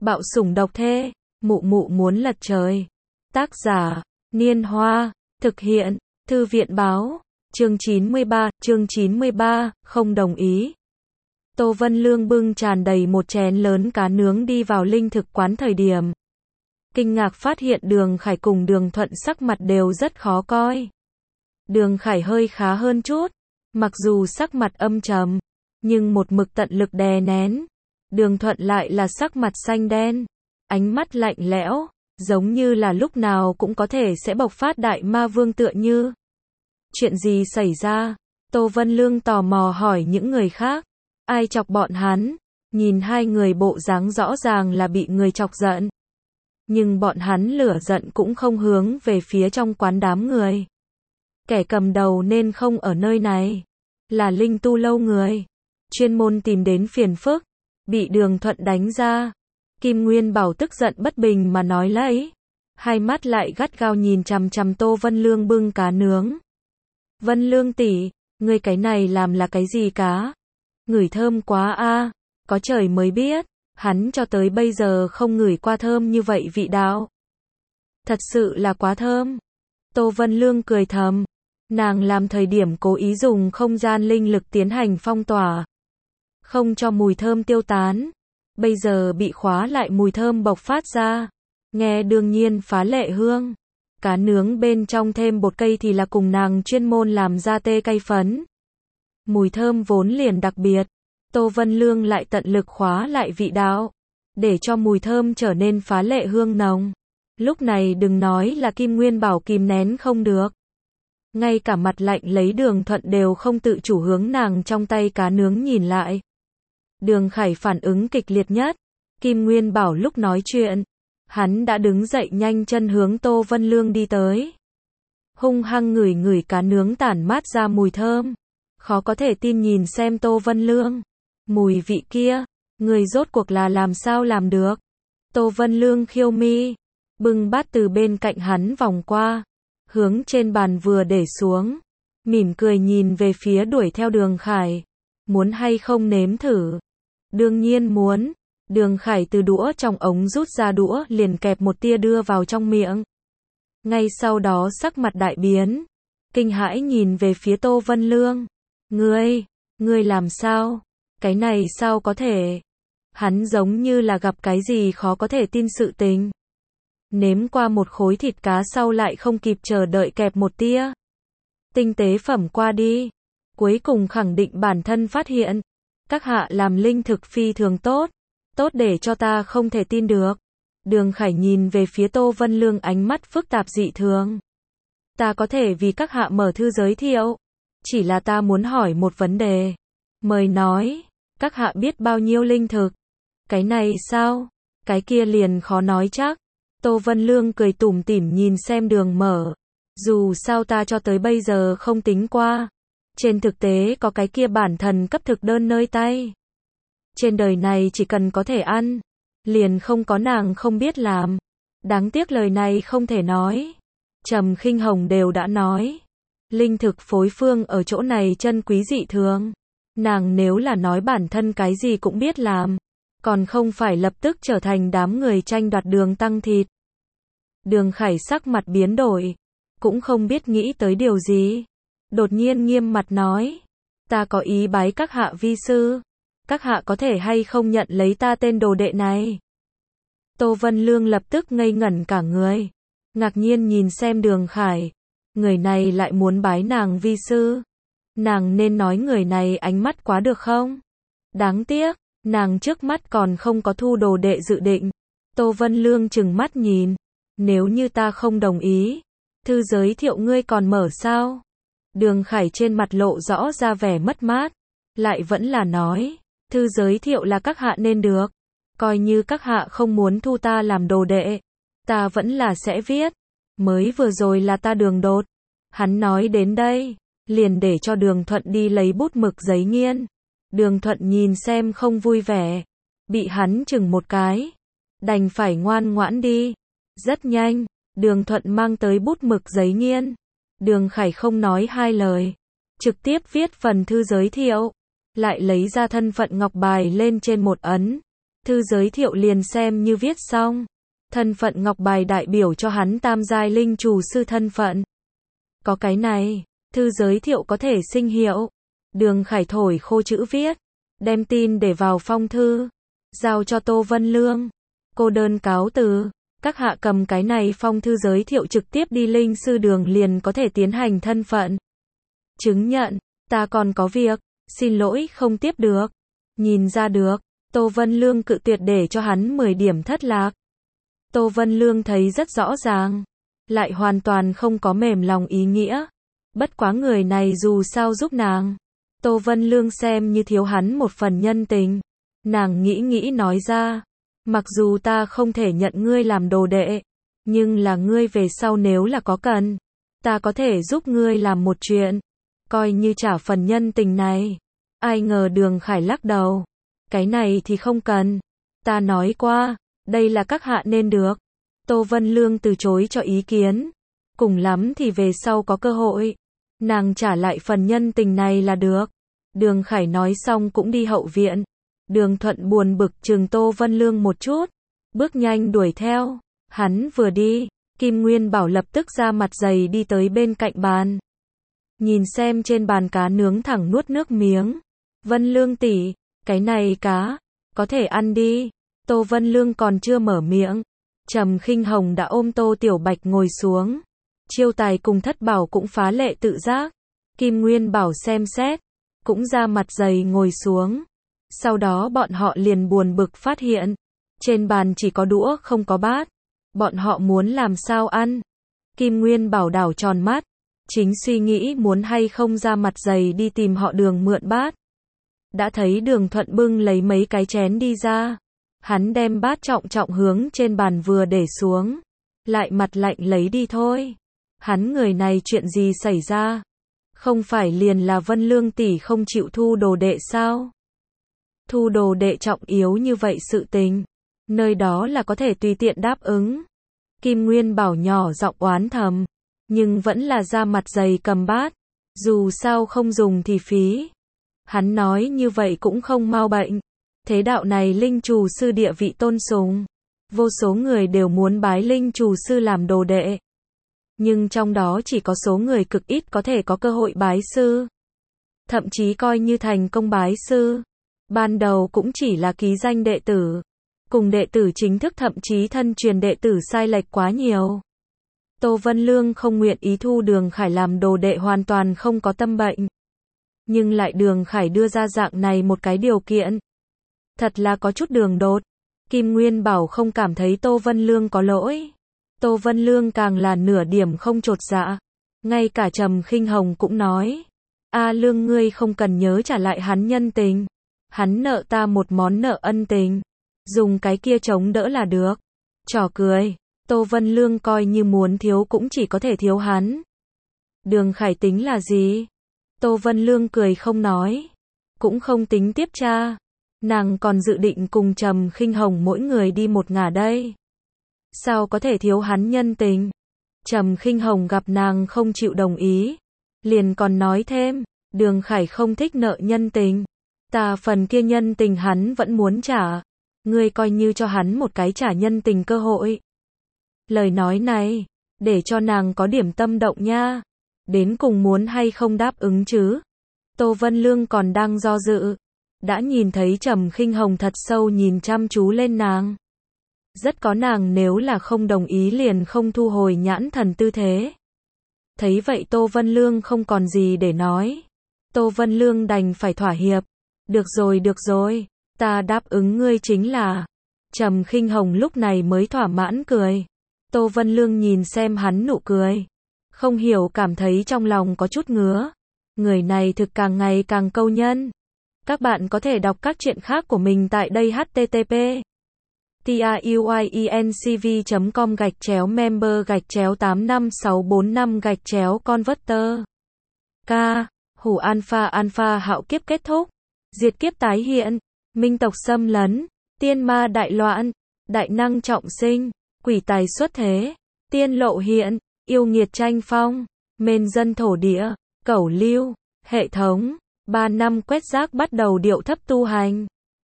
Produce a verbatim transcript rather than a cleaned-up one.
Bạo sủng độc thê, mụ mụ muốn lật trời. Tác giả, Niên Hoa, thực hiện, Thư viện báo, chương chín mươi ba, chương chín mươi ba, không đồng ý. Tô Vân Lương bưng tràn đầy một chén lớn cá nướng đi vào linh thực quán thời điểm. Kinh ngạc phát hiện Đường Khải cùng Đường Thuận sắc mặt đều rất khó coi. Đường Khải hơi khá hơn chút, mặc dù sắc mặt âm trầm, nhưng một mực tận lực đè nén. Đường Thuận lại là sắc mặt xanh đen, ánh mắt lạnh lẽo, giống như là lúc nào cũng có thể sẽ bộc phát đại ma vương tựa như. Chuyện gì xảy ra? Tô Vân Lương tò mò hỏi những người khác. Ai chọc bọn hắn? Nhìn hai người bộ dáng rõ ràng là bị người chọc giận. Nhưng bọn hắn lửa giận cũng không hướng về phía trong quán đám người. Kẻ cầm đầu nên không ở nơi này. Là Linh Tu Lâu người. Chuyên môn tìm đến phiền phức. Bị Đường Thuận đánh ra. Kim Nguyên Bảo tức giận bất bình mà nói lấy. Hai mắt lại gắt gao nhìn chằm chằm Tô Vân Lương bưng cá nướng. Vân Lương tỷ, ngươi cái này làm là cái gì cá? Ngửi thơm quá a, có trời mới biết, hắn cho tới bây giờ không ngửi qua thơm như vậy vị đạo. Thật sự là quá thơm. Tô Vân Lương cười thầm, nàng làm thời điểm cố ý dùng không gian linh lực tiến hành phong tỏa, không cho mùi thơm tiêu tán. Bây giờ bị khóa lại mùi thơm bộc phát ra, nghe đương nhiên phá lệ hương. Cá nướng bên trong thêm bột cây thì là cùng nàng chuyên môn làm ra tê cây phấn. Mùi thơm vốn liền đặc biệt, Tô Vân Lương lại tận lực khóa lại vị đạo, để cho mùi thơm trở nên phá lệ hương nồng. Lúc này đừng nói là Kim Nguyên Bảo kìm nén không được. Ngay cả mặt lạnh lấy Đường Thuận đều không tự chủ hướng nàng trong tay cá nướng nhìn lại. Đường Khải phản ứng kịch liệt nhất. Kim Nguyên Bảo lúc nói chuyện, hắn đã đứng dậy nhanh chân hướng Tô Vân Lương đi tới. Hung hăng ngửi ngửi cá nướng tản mát ra mùi thơm. Khó có thể tin nhìn xem Tô Vân Lương. Mùi vị kia, người rốt cuộc là làm sao làm được. Tô Vân Lương khiêu mi, bưng bát từ bên cạnh hắn vòng qua, hướng trên bàn vừa để xuống, mỉm cười nhìn về phía đuổi theo Đường Khải. Muốn hay không nếm thử? Đương nhiên muốn. Đường Khải từ đũa trong ống rút ra đũa liền kẹp một tia đưa vào trong miệng. Ngay sau đó sắc mặt đại biến, kinh hãi nhìn về phía Tô Vân Lương. Ngươi, ngươi làm sao? Cái này sao có thể? Hắn giống như là gặp cái gì khó có thể tin sự tình. Nếm qua một khối thịt cá sau lại không kịp chờ đợi kẹp một tia tinh tế phẩm qua đi. Cuối cùng khẳng định bản thân phát hiện. Các hạ làm linh thực phi thường tốt. Tốt để cho ta không thể tin được. Đường Khải nhìn về phía Tô Vân Lương ánh mắt phức tạp dị thường. Ta có thể vì các hạ mở thư giới thiệu. Chỉ là ta muốn hỏi một vấn đề. Mời nói, các hạ biết bao nhiêu linh thực? Cái này sao? Cái kia liền khó nói chắc. Tô Vân Lương cười tủm tỉm nhìn xem Đường Mở. Dù sao ta cho tới bây giờ không tính qua. Trên thực tế có cái kia bản thần cấp thực đơn nơi tay. Trên đời này chỉ cần có thể ăn, liền không có nàng không biết làm. Đáng tiếc lời này không thể nói. Trầm Khinh Hồng đều đã nói. Linh thực phối phương ở chỗ này chân quý dị thường. Nàng nếu là nói bản thân cái gì cũng biết làm, còn không phải lập tức trở thành đám người tranh đoạt đường tăng thịt. Đường Khải sắc mặt biến đổi, cũng không biết nghĩ tới điều gì. Đột nhiên nghiêm mặt nói, ta có ý bái các hạ vi sư. Các hạ có thể hay không nhận lấy ta tên đồ đệ này? Tô Vân Lương lập tức ngây ngẩn cả người, ngạc nhiên nhìn xem Đường Khải. Người này lại muốn bái nàng vi sư. Nàng nên nói người này ánh mắt quá được không? Đáng tiếc, nàng trước mắt còn không có thu đồ đệ dự định. Tô Vân Lương trừng mắt nhìn. Nếu như ta không đồng ý, thư giới thiệu ngươi còn mở sao? Đường Khải trên mặt lộ rõ ra vẻ mất mát, lại vẫn là nói. Thư giới thiệu là các hạ nên được. Coi như các hạ không muốn thu ta làm đồ đệ, ta vẫn là sẽ viết. Mới vừa rồi là ta Đường đột. Hắn nói đến đây, liền để cho Đường Thuận đi lấy bút mực giấy nghiên. Đường Thuận nhìn xem không vui vẻ, bị hắn chừng một cái, đành phải ngoan ngoãn đi. Rất nhanh, Đường Thuận mang tới bút mực giấy nghiên. Đường Khải không nói hai lời, trực tiếp viết phần thư giới thiệu, lại lấy ra thân phận ngọc bài lên trên một ấn. Thư giới thiệu liền xem như viết xong. Thân phận ngọc bài đại biểu cho hắn tam giai linh chủ sư thân phận. Có cái này, thư giới thiệu có thể sinh hiệu. Đường Khải thổi khô chữ viết, đem tin để vào phong thư, giao cho Tô Vân Lương. Cô đơn cáo từ, các hạ cầm cái này phong thư giới thiệu trực tiếp đi linh sư đường liền có thể tiến hành thân phận chứng nhận. Ta còn có việc, xin lỗi không tiếp được. Nhìn ra được, Tô Vân Lương cự tuyệt để cho hắn mười điểm thất lạc. Tô Vân Lương thấy rất rõ ràng, lại hoàn toàn không có mềm lòng ý nghĩa. Bất quá người này dù sao giúp nàng, Tô Vân Lương xem như thiếu hắn một phần nhân tình. Nàng nghĩ nghĩ nói ra, mặc dù ta không thể nhận ngươi làm đồ đệ, nhưng là ngươi về sau nếu là có cần, ta có thể giúp ngươi làm một chuyện, coi như trả phần nhân tình này. Ai ngờ Đường Khải lắc đầu, cái này thì không cần, ta nói qua, đây là các hạ nên được. Tô Vân Lương từ chối cho ý kiến, cùng lắm thì về sau có cơ hội, nàng trả lại phần nhân tình này là được. Đường Khải nói xong cũng đi hậu viện. Đường Thuận buồn bực chừng Tô Vân Lương một chút, bước nhanh đuổi theo. Hắn vừa đi, Kim Nguyên Bảo lập tức ra mặt dày đi tới bên cạnh bàn. Nhìn xem trên bàn cá nướng thẳng nuốt nước miếng. Vân Lương tỷ, cái này cá, có thể ăn đi. Tô Vân Lương còn chưa mở miệng, Trầm Khinh Hồng đã ôm Tô Tiểu Bạch ngồi xuống. Chiêu Tài cùng Thất Bảo cũng phá lệ tự giác. Kim Nguyên Bảo xem xét, cũng ra mặt dày ngồi xuống. Sau đó bọn họ liền buồn bực phát hiện, trên bàn chỉ có đũa không có bát. Bọn họ muốn làm sao ăn? Kim Nguyên Bảo đảo tròn mắt, chính suy nghĩ muốn hay không ra mặt dày đi tìm họ Đường mượn bát. Đã thấy Đường Thuận bưng lấy mấy cái chén đi ra. Hắn đem bát trọng trọng hướng trên bàn vừa để xuống, lại mặt lạnh lấy đi thôi. Hắn người này chuyện gì xảy ra? Không phải liền là Vân Lương tỷ không chịu thu đồ đệ sao? Thu đồ đệ trọng yếu như vậy sự tình, nơi đó là có thể tùy tiện đáp ứng. Kim Nguyên Bảo nhỏ giọng oán thầm, nhưng vẫn là ra mặt dày cầm bát, dù sao không dùng thì phí. Hắn nói như vậy cũng không mau bệnh. Thế đạo này linh chủ sư địa vị tôn sùng, vô số người đều muốn bái linh chủ sư làm đồ đệ. Nhưng trong đó chỉ có số người cực ít có thể có cơ hội bái sư. Thậm chí coi như thành công bái sư, ban đầu cũng chỉ là ký danh đệ tử, cùng đệ tử chính thức thậm chí thân truyền đệ tử sai lệch quá nhiều. Tô Vân Lương không nguyện ý thu Đường Khải làm đồ đệ hoàn toàn không có tâm bệnh. Nhưng lại Đường Khải đưa ra dạng này một cái điều kiện. Thật là có chút đường đột. Kim Nguyên Bảo không cảm thấy Tô Vân Lương có lỗi. Tô Vân Lương càng là nửa điểm không chột dạ. Ngay cả Trầm Khinh Hồng cũng nói, A Lương ngươi không cần nhớ trả lại hắn nhân tình. Hắn nợ ta một món nợ ân tình. Dùng cái kia chống đỡ là được. Trò cười, Tô Vân Lương coi như muốn thiếu cũng chỉ có thể thiếu hắn. Đường Khải tính là gì? Tô Vân Lương cười không nói, cũng không tính tiếp tra. Nàng còn dự định cùng Trầm Khinh Hồng mỗi người đi một ngả đây. Sao có thể thiếu hắn nhân tình? Trầm Khinh Hồng gặp nàng không chịu đồng ý, liền còn nói thêm, Đường Khải không thích nợ nhân tình. Ta phần kia nhân tình hắn vẫn muốn trả. Ngươi coi như cho hắn một cái trả nhân tình cơ hội. Lời nói này, để cho nàng có điểm tâm động nha. Đến cùng muốn hay không đáp ứng chứ? Tô Vân Lương còn đang do dự. Đã nhìn thấy Trầm Khinh Hồng thật sâu nhìn chăm chú lên nàng. Rất có nàng nếu là không đồng ý liền không thu hồi nhãn thần tư thế. Thấy vậy Tô Vân Lương không còn gì để nói. Tô Vân Lương đành phải thỏa hiệp. Được rồi được rồi, ta đáp ứng ngươi chính là. Trầm Khinh Hồng lúc này mới thỏa mãn cười. Tô Vân Lương nhìn xem hắn nụ cười, không hiểu cảm thấy trong lòng có chút ngứa. Người này thực càng ngày càng câu nhân. Các bạn có thể đọc các truyện khác của mình tại đây h t t p truyencv chấm com gạch chéo member gạch chéo tám năm sáu bốn năm gạch chéo converter. K. Hủ alpha alpha hạo kiếp kết thúc. Diệt kiếp tái hiện. Minh tộc xâm lấn. Tiên ma đại loạn. Đại năng trọng sinh. Quỷ tài xuất thế. Tiên lộ hiện. Yêu nghiệt tranh phong. Mền dân thổ địa. Cẩu lưu. Hệ thống. Ba năm quét rác bắt đầu điệu thấp tu hành.